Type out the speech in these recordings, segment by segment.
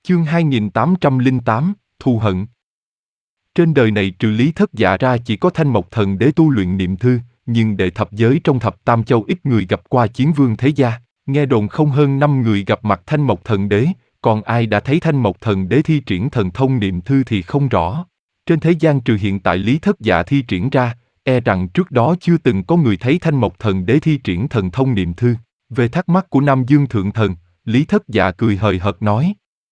Chương 2808, Thù hận. Trên đời này trừ Lý Thất Dạ ra chỉ có Thanh Mộc Thần Đế tu luyện niệm thư, nhưng đệ thập giới trong thập tam châu ít người gặp qua chiến vương thế gia, nghe đồn không hơn 5 người gặp mặt Thanh Mộc Thần Đế, còn ai đã thấy Thanh Mộc Thần Đế thi triển thần thông niệm thư thì không rõ. Trên thế gian trừ hiện tại Lý Thất Dạ thi triển ra, e rằng trước đó chưa từng có người thấy Thanh Mộc Thần Đế thi triển thần thông niệm thư. Về thắc mắc của Nam Dương Thượng Thần, Lý Thất Dạ cười hời hợt nói: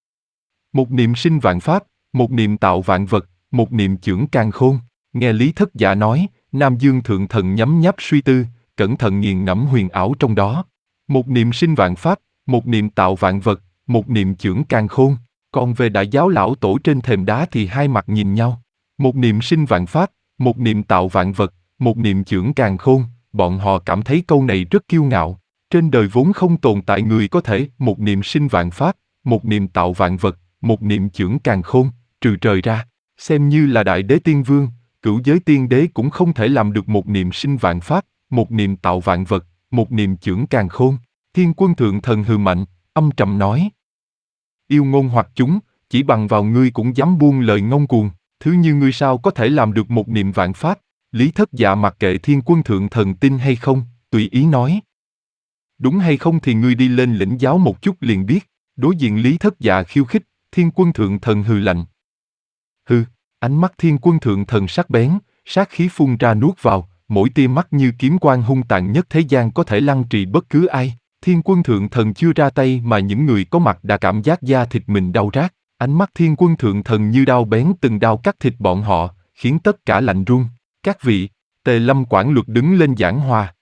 một niệm sinh vạn pháp, một niệm tạo vạn vật, một niệm chưởng càn khôn. Nghe Lý Thất Dạ nói, Nam Dương Thượng Thần nhấm nháp suy tư, cẩn thận nghiền ngẫm huyền ảo trong đó. Một niệm sinh vạn pháp, một niệm tạo vạn vật, một niệm chưởng càn khôn. Còn về Đại Giáo lão tổ trên thềm đá thì hai mặt nhìn nhau. Một niệm sinh vạn pháp, một niệm tạo vạn vật, một niệm chưởng càn khôn. Bọn họ cảm thấy câu này rất kiêu ngạo. Trên đời vốn không tồn tại người có thể một niệm sinh vạn pháp, một niệm tạo vạn vật, một niệm chưởng càn khôn, trừ trời ra. Xem như là Đại Đế Tiên Vương, Cửu Giới Tiên Đế cũng không thể làm được một niệm sinh vạn pháp, một niệm tạo vạn vật, một niệm chưởng càn khôn. Thiên Quân Thượng Thần hừ mạnh, âm trầm nói: yêu ngôn hoặc chúng, chỉ bằng vào ngươi cũng dám buông lời ngông cuồng, thứ như ngươi sao có thể làm được một niệm vạn pháp. Lý Thất Dạ mặc kệ Thiên Quân Thượng Thần tin hay không, tùy ý nói: đúng hay không thì ngươi đi lên lĩnh giáo một chút liền biết. Đối diện Lý Thất Dạ khiêu khích, Thiên Quân Thượng Thần hừ lạnh. Hừ, ánh mắt Thiên Quân Thượng Thần sắc bén, sát khí phun ra nuốt vào, mỗi tia mắt như kiếm quang hung tàn nhất thế gian có thể lăng trì bất cứ ai. Thiên Quân Thượng Thần chưa ra tay mà những người có mặt đã cảm giác da thịt mình đau rát. Ánh mắt Thiên Quân Thượng Thần như đao bén từng đao cắt thịt bọn họ, khiến tất cả lạnh run. Các vị, Tề Lâm quản luật đứng lên giảng hòa.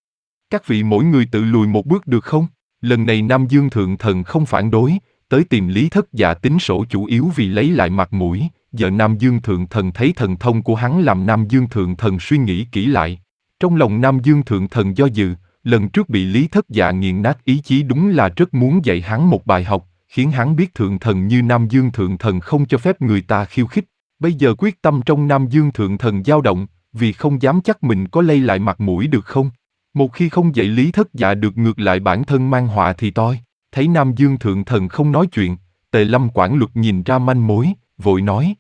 Các vị mỗi người tự lùi một bước được không? Lần này Nam Dương Thượng Thần không phản đối, tới tìm Lý Thất Dạ tính sổ chủ yếu vì lấy lại mặt mũi. Giờ Nam Dương Thượng Thần thấy thần thông của hắn làm Nam Dương Thượng Thần suy nghĩ kỹ lại. Trong lòng Nam Dương Thượng Thần do dự, lần trước bị Lý Thất Dạ nghiền nát ý chí đúng là rất muốn dạy hắn một bài học, khiến hắn biết Thượng Thần như Nam Dương Thượng Thần không cho phép người ta khiêu khích. Bây giờ quyết tâm trong Nam Dương Thượng Thần dao động, vì không dám chắc mình có lay lại mặt mũi được không. Một khi không dạy Lý Thất Dạ được ngược lại bản thân mang họa thì toi. Thấy Nam Dương Thượng Thần không nói chuyện, Tề Lâm quản luật nhìn ra manh mối, vội nói: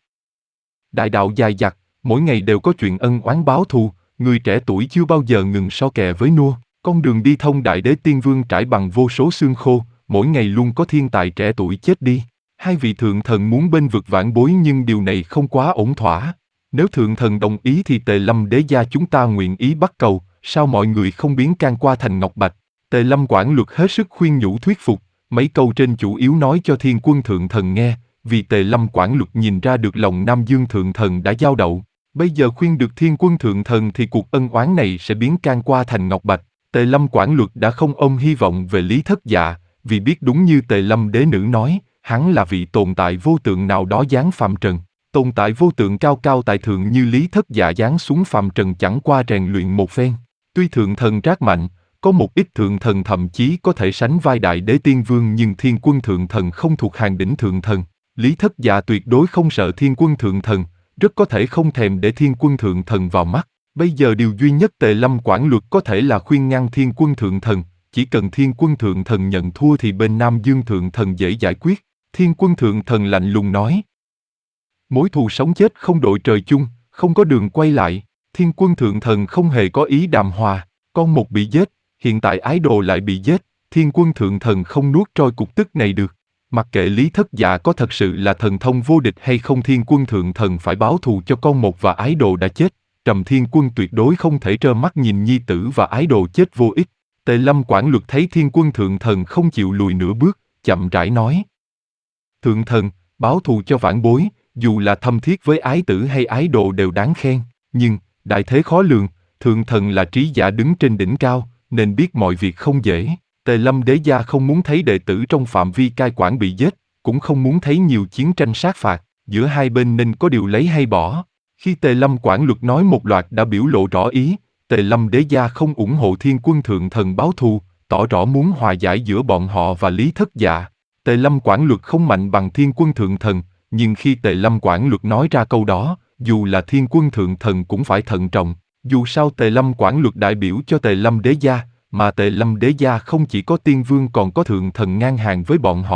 đại đạo dài dặt, mỗi ngày đều có chuyện ân oán báo thù, người trẻ tuổi chưa bao giờ ngừng so kè với nua. Con đường đi thông Đại Đế Tiên Vương trải bằng vô số xương khô, mỗi ngày luôn có thiên tài trẻ tuổi chết đi. Hai vị Thượng Thần muốn bênh vực vãn bối nhưng điều này không quá ổn thỏa. Nếu Thượng Thần đồng ý thì Tề Lâm đế gia chúng ta nguyện ý bắt cầu, sao mọi người không biến can qua thành ngọc bạch. Tề Lâm quản luật hết sức khuyên nhủ thuyết phục, mấy câu trên chủ yếu nói cho Thiên Quân Thượng Thần nghe, vì Tề Lâm quản luật nhìn ra được lòng Nam Dương Thượng Thần đã dao động. Bây giờ khuyên được Thiên Quân Thượng Thần thì cuộc ân oán này sẽ biến can qua thành ngọc bạch. Tề Lâm quản luật đã không ôm hy vọng về Lý Thất Dạ, vì biết đúng như Tề Lâm đế nữ nói, hắn là vị tồn tại vô tượng nào đó giáng phàm trần. Tồn tại vô tượng cao cao tại thượng như Lý Thất Dạ giáng xuống phàm trần chẳng qua rèn luyện một phen. Tuy Thượng Thần trác mạnh, có một ít Thượng Thần thậm chí có thể sánh vai Đại Đế Tiên Vương nhưng Thiên Quân Thượng Thần không thuộc hàng đỉnh Thượng Thần. Lý Thất Dạ tuyệt đối không sợ Thiên Quân Thượng Thần, rất có thể không thèm để Thiên Quân Thượng Thần vào mắt. Bây giờ điều duy nhất Tề Lâm quản luật có thể là khuyên ngăn Thiên Quân Thượng Thần, chỉ cần Thiên Quân Thượng Thần nhận thua thì bên Nam Dương Thượng Thần dễ giải quyết. Thiên Quân Thượng Thần lạnh lùng nói: mối thù sống chết không đội trời chung, không có đường quay lại. Thiên Quân Thượng Thần không hề có ý đàm hòa, con một bị giết, hiện tại ái đồ lại bị giết, Thiên Quân Thượng Thần không nuốt trôi cục tức này được. Mặc kệ Lý Thất Dạ có thật sự là thần thông vô địch hay không, Thiên Quân Thượng Thần phải báo thù cho con một và ái đồ đã chết. Trầm Thiên Quân tuyệt đối không thể trơ mắt nhìn nhi tử và ái đồ chết vô ích. Tề Lâm quản luật thấy Thiên Quân Thượng Thần không chịu lùi nửa bước, chậm rãi nói: Thượng Thần, báo thù cho vãn bối, dù là thâm thiết với ái tử hay ái đồ đều đáng khen, nhưng đại thế khó lường, Thượng Thần là trí giả đứng trên đỉnh cao, nên biết mọi việc không dễ. Tề Lâm đế gia không muốn thấy đệ tử trong phạm vi cai quản bị giết, cũng không muốn thấy nhiều chiến tranh sát phạt, giữa hai bên nên có điều lấy hay bỏ. Khi Tề Lâm quản luật nói một loạt đã biểu lộ rõ ý, Tề Lâm đế gia không ủng hộ Thiên Quân Thượng Thần báo thù, tỏ rõ muốn hòa giải giữa bọn họ và Lý Thất Dạ. Tề Lâm quản luật không mạnh bằng Thiên Quân Thượng Thần, nhưng khi Tề Lâm quản luật nói ra câu đó, dù là Thiên Quân Thượng Thần cũng phải thận trọng. Dù sao Tề Lâm quản luật đại biểu cho Tề Lâm đế gia, mà Tề Lâm đế gia không chỉ có Tiên Vương còn có Thượng Thần ngang hàng với bọn họ.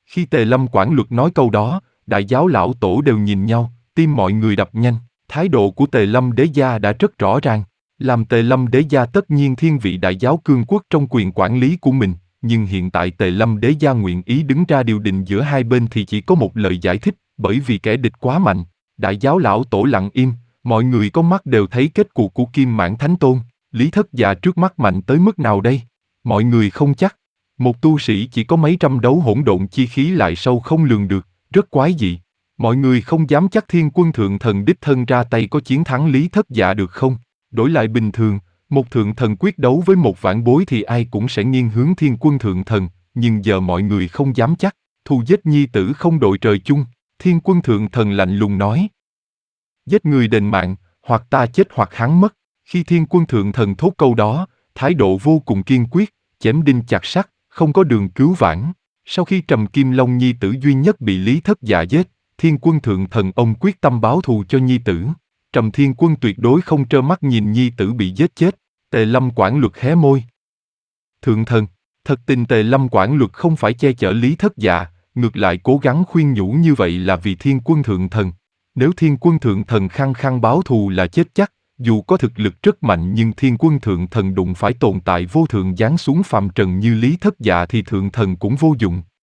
Khi Tề Lâm Quảng Luật nói câu đó, đại giáo lão tổ đều nhìn nhau, tim mọi người đập nhanh. Thái độ của Tề Lâm Đế Gia đã rất rõ ràng. Làm Tề Lâm Đế Gia tất nhiên thiên vị đại giáo cương quốc trong quyền quản lý của mình, nhưng hiện tại Tề Lâm Đế Gia nguyện ý đứng ra điều đình giữa hai bên thì chỉ có một lời giải thích, bởi vì kẻ địch quá mạnh. Đại giáo lão tổ lặng im, mọi người có mắt đều thấy kết cục của Kim Mãn Thánh Tôn. Lý Thất Dạ trước mắt mạnh tới mức nào đây? Mọi người không chắc. Một tu sĩ chỉ có mấy trăm đấu hỗn độn chi khí lại sâu không lường được, rất quái dị. Mọi người không dám chắc Thiên Quân Thượng Thần đích thân ra tay có chiến thắng Lý Thất Dạ được không? Đổi lại bình thường, một thượng thần quyết đấu với một vãn bối thì ai cũng sẽ nghiêng hướng Thiên Quân Thượng Thần, nhưng giờ mọi người không dám chắc. Thù giết nhi tử không đội trời chung, Thiên Quân Thượng Thần lạnh lùng nói. Giết người đền mạng, hoặc ta chết hoặc hắn mất. Khi Thiên Quân Thượng Thần thốt câu đó, thái độ vô cùng kiên quyết, chém đinh chặt sắt, không có đường cứu vãn. Sau khi Trầm Kim Long nhi tử duy nhất bị Lý Thất Dạ giết, Thiên Quân Thượng Thần ông quyết tâm báo thù cho nhi tử. Trầm Thiên Quân tuyệt đối không trơ mắt nhìn nhi tử bị giết chết. Tề Lâm Quảng Luật hé môi. Thượng thần, thật tình Tề Lâm Quảng Luật không phải che chở Lý Thất Dạ, ngược lại cố gắng khuyên nhủ như vậy là vì Thiên Quân Thượng Thần. Nếu Thiên Quân Thượng Thần khăng khăng báo thù là chết chắc, dù có thực lực rất mạnh nhưng Thiên Quân Thượng Thần đụng phải tồn tại vô thượng giáng xuống phàm trần như Lý Thất Dạ thì Thượng Thần cũng vô dụng.